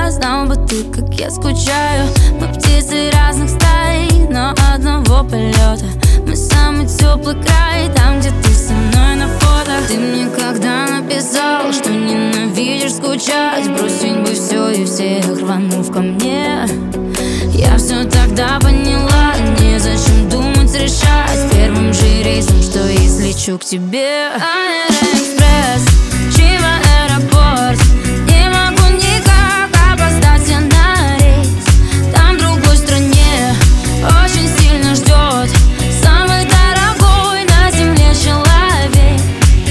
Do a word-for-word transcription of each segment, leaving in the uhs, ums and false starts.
знал бы ты, как я скучаю. Мы птицы разных стай, но одного полета. Мы самый теплый край, там, где ты со мной на фото. Ты мне когда написал, что ненавидишь скучать, бросить бы все и всех, рванув ко мне. Я все тогда поняла, незачем думать, решать первым же рейсом, что если лечу к тебе. Аэроэкспресс, Чима, аэропорт. Не могу никак опоздать я на рейс. Там в другой стране очень сильно ждет самый дорогой на земле человек.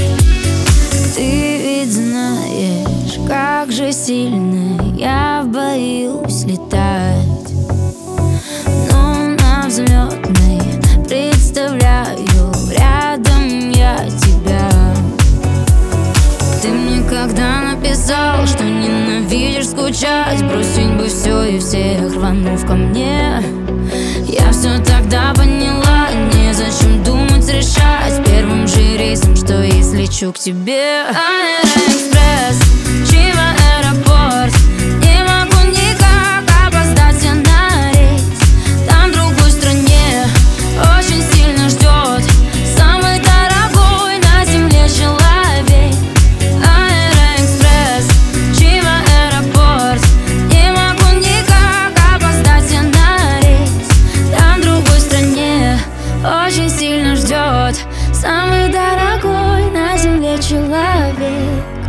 Ты ведь знаешь, как же сильно я боюсь летать. Взлетной представляю рядом я тебя. Ты мне когда написал, что ненавидишь скучать, бросить бы все и всех, рванув ко мне. Я все тогда поняла, незачем думать, решать первым же рейсом, что если лечу к тебе. Аэроэкспресс, Чима, аэропорт. Не могу никак опоздать я на рейс. Там в другой стране очень сильно ждет самый дорогой на земле человек. Аэроэкспресс, Чима, аэропорт. Не могу никак опоздать я на рейс. Там в другой стране очень сильно ждет самый дорогой на земле человек.